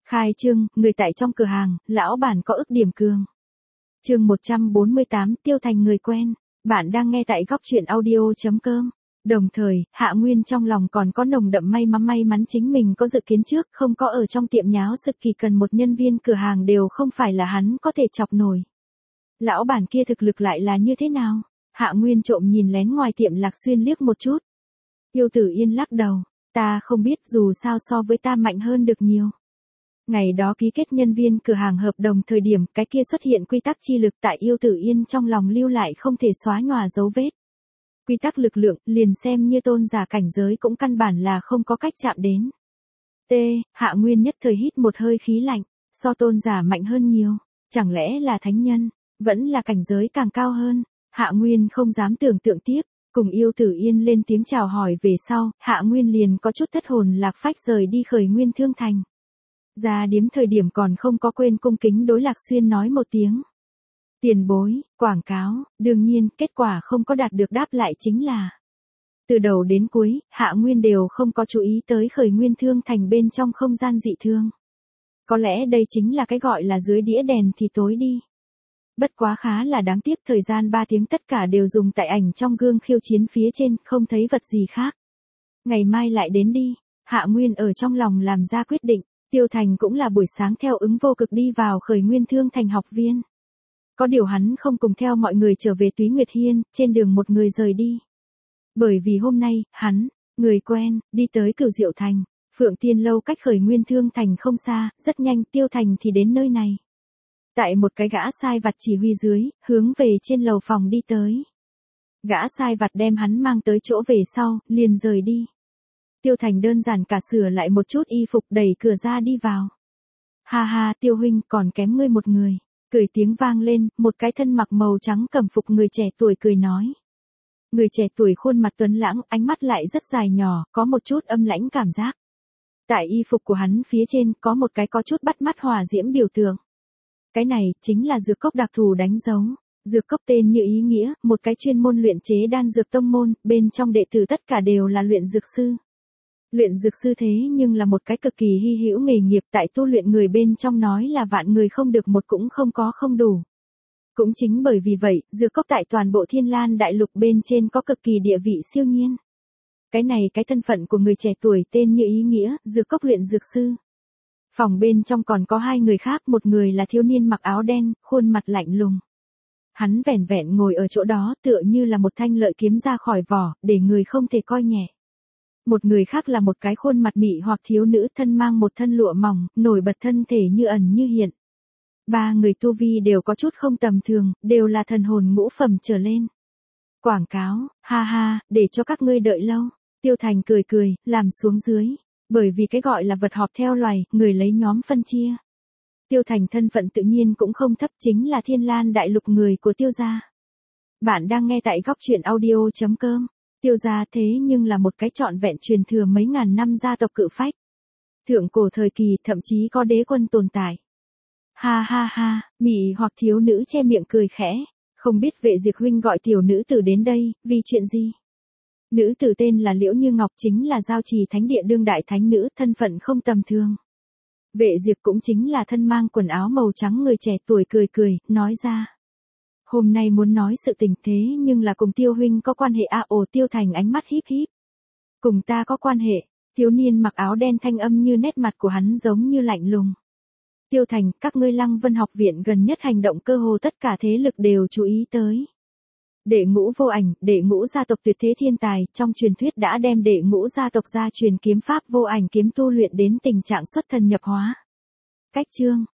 Khai trương, người tại trong cửa hàng, lão bản có ức điểm cường. Chương 148, Tiêu Thành người quen. Bạn đang nghe tại góc truyện audio.com. Đồng thời, Hạ Nguyên trong lòng còn có nồng đậm may mắn chính mình có dự kiến trước, không có ở trong tiệm nháo sự kỳ cần một nhân viên cửa hàng đều không phải là hắn có thể chọc nổi. Lão bản kia thực lực lại là như thế nào? Hạ Nguyên trộm nhìn lén ngoài tiệm Lạc Xuyên liếc một chút. Yêu Tử Yên lắc đầu, ta không biết, dù sao so với ta mạnh hơn được nhiều. Ngày đó ký kết nhân viên cửa hàng hợp đồng thời điểm cái kia xuất hiện quy tắc chi lực tại Yêu Tử Yên trong lòng lưu lại không thể xóa nhòa dấu vết. Quy tắc lực lượng, liền xem như tôn giả cảnh giới cũng căn bản là không có cách chạm đến. Hạ Nguyên nhất thời hít một hơi khí lạnh, so tôn giả mạnh hơn nhiều, chẳng lẽ là thánh nhân, vẫn là cảnh giới càng cao hơn. Hạ Nguyên không dám tưởng tượng tiếp, cùng Yêu Tử Yên lên tiếng chào hỏi về sau, Hạ Nguyên liền có chút thất hồn lạc phách rời đi Khởi Nguyên Thương Thành. Ra điếm thời điểm còn không có quên cung kính đối Lạc Xuyên nói một tiếng. Tiền bối, quảng cáo, đương nhiên, kết quả không có đạt được đáp lại chính là. Từ đầu đến cuối, Hạ Nguyên đều không có chú ý tới Khởi Nguyên Thương Thành bên trong không gian dị thương. Có lẽ đây chính là cái gọi là dưới đĩa đèn thì tối đi. Bất quá khá là đáng tiếc, thời gian 3 tiếng tất cả đều dùng tại ảnh trong gương khiêu chiến phía trên, không thấy vật gì khác. Ngày mai lại đến đi, Hạ Nguyên ở trong lòng làm ra quyết định. Tiêu Thành cũng là buổi sáng theo ứng vô cực đi vào Khởi Nguyên Thương Thành học viên. Có điều hắn không cùng theo mọi người trở về Túy Nguyệt Hiên, trên đường một người rời đi. Bởi vì hôm nay, hắn, người quen, đi tới Cửu Diệu Thành, Phượng Tiên Lâu cách Khởi Nguyên Thương Thành không xa, rất nhanh Tiêu Thành thì đến nơi này. Tại một cái gã sai vặt chỉ huy dưới, hướng về trên lầu phòng đi tới. Gã sai vặt đem hắn mang tới chỗ về sau, liền rời đi. Tiêu Thành đơn giản cả sửa lại một chút y phục, đẩy cửa ra đi vào. Ha ha, Tiêu huynh, còn kém ngươi một người. Cười tiếng vang lên, một cái thân mặc màu trắng cẩm phục người trẻ tuổi cười nói. Người trẻ tuổi khuôn mặt tuấn lãng, ánh mắt lại rất dài nhỏ, có một chút âm lãnh cảm giác. Tại y phục của hắn phía trên có một cái có chút bắt mắt hỏa diễm biểu tượng. Cái này chính là dược cốc đặc thù đánh dấu. Dược cốc tên như ý nghĩa, một cái chuyên môn luyện chế đan dược tông môn, bên trong đệ tử tất cả đều là luyện dược sư. Luyện dược sư thế nhưng là một cái cực kỳ hy hữu nghề nghiệp, tại tu luyện người bên trong nói là vạn người không được một cũng không có không đủ. Cũng chính bởi vì vậy, dược cốc tại toàn bộ Thiên Lan đại lục bên trên có cực kỳ địa vị siêu nhiên. Cái này cái thân phận của người trẻ tuổi tên như ý nghĩa, dược cốc luyện dược sư. Phòng bên trong còn có hai người khác, một người là thiếu niên mặc áo đen, khuôn mặt lạnh lùng. Hắn vẻn vẹn ngồi ở chỗ đó tựa như là một thanh lợi kiếm ra khỏi vỏ, để người không thể coi nhẹ. Một người khác là một cái khuôn mặt mị hoặc thiếu nữ, thân mang một thân lụa mỏng, nổi bật thân thể như ẩn như hiện. Ba người tu vi đều có chút không tầm thường, đều là thần hồn ngũ phẩm trở lên. Quảng cáo, ha ha, để cho các ngươi đợi lâu. Tiêu Thành cười cười, làm xuống dưới. Bởi vì cái gọi là vật họp theo loài, người lấy nhóm phân chia. Tiêu Thành thân phận tự nhiên cũng không thấp, chính là Thiên Lan đại lục người của Tiêu gia. Bạn đang nghe tại góc truyện audio.com. Tiêu gia thế nhưng là một cái trọn vẹn truyền thừa mấy ngàn năm gia tộc cự phách. Thượng cổ thời kỳ thậm chí có đế quân tồn tại. Ha ha ha, mị hoặc thiếu nữ che miệng cười khẽ. Không biết Vệ Diệt huynh gọi tiểu nữ tử đến đây, vì chuyện gì? Nữ tử tên là Liễu Như Ngọc, chính là Giao Trì Thánh Địa đương đại thánh nữ, thân phận không tầm thường. Vệ Diệt cũng chính là thân mang quần áo màu trắng người trẻ tuổi cười cười, nói ra. Hôm nay muốn nói sự tình thế nhưng là cùng Tiêu huynh có quan hệ ồ. Tiêu Thành ánh mắt híp híp. Cùng ta có quan hệ, thiếu niên mặc áo đen thanh âm như nét mặt của hắn giống như lạnh lùng. Tiêu Thành, các ngươi Lăng Vân học viện gần nhất hành động cơ hồ tất cả thế lực đều chú ý tới. Đệ ngũ vô ảnh, đệ ngũ gia tộc tuyệt thế thiên tài, trong truyền thuyết đã đem đệ ngũ gia tộc gia truyền kiếm pháp vô ảnh kiếm tu luyện đến tình trạng xuất thần nhập hóa. Cách chương,